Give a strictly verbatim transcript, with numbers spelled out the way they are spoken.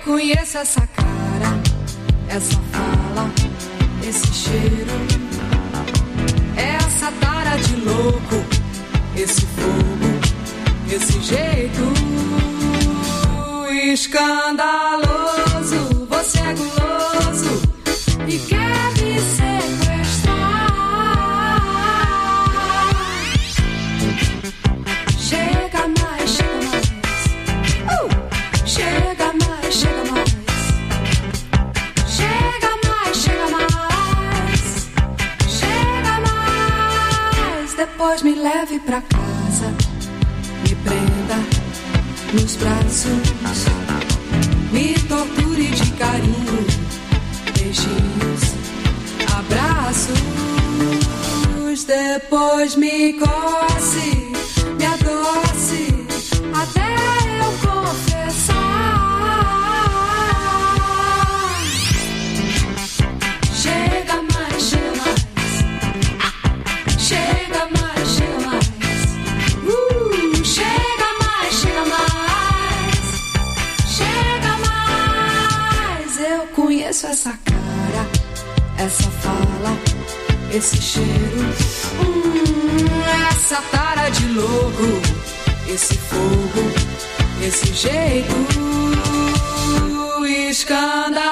conheço essa cara, essa fala, esse cheiro, essa tara de louco, esse fogo, esse jeito escandaloso. Você é guloso e quer me sequestrar. Chega mais, chega mais. Uh! Chega mais, chega mais. Chega mais, chega mais. Chega mais. Depois me leve pra casa, me prenda nos braços, me torture de carinho, beijinhos, abraços. Depois me coce, me adoce, até eu confessar. Chega mais, chega mais. Chega mais, chega mais. Uh, chega mais, chega mais. Chega mais. Eu conheço essa cara, essa fala, esse cheiro, hum, essa tara de louco, esse fogo, esse jeito escandaloso.